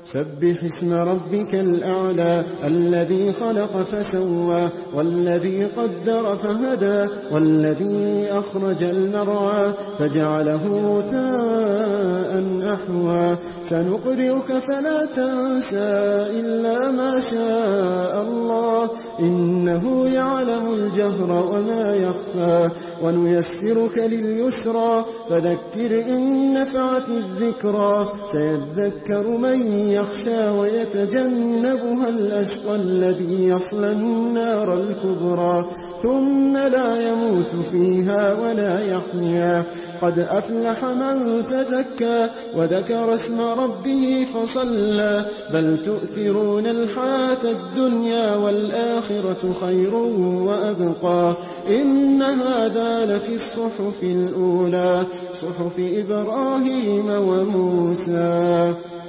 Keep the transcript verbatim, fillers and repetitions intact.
سبح اسم ربك الأعلى الذي خلق فسوى والذي قدر فهدى والذي أخرج المرعى فجعله غثاء أحوى سنقرئك فلا تنسى إلا ما شاء الله إنه يعلم الجهر وما يخفى ونيسرك لليسرى فذكر إن نفعت الذكرى سيذكر من يخشى ويتجنبها الأشقى الذي يصلى النار الكبرى ثم لا يموت فيها ولا يحيا قد أفلح من تزكى وذكر اسم ربه فصلى بل تؤثرون الحياة الدنيا والآخرة خير وأبقى إن هذا لفي الصحف الأولى صحف إبراهيم وموسى.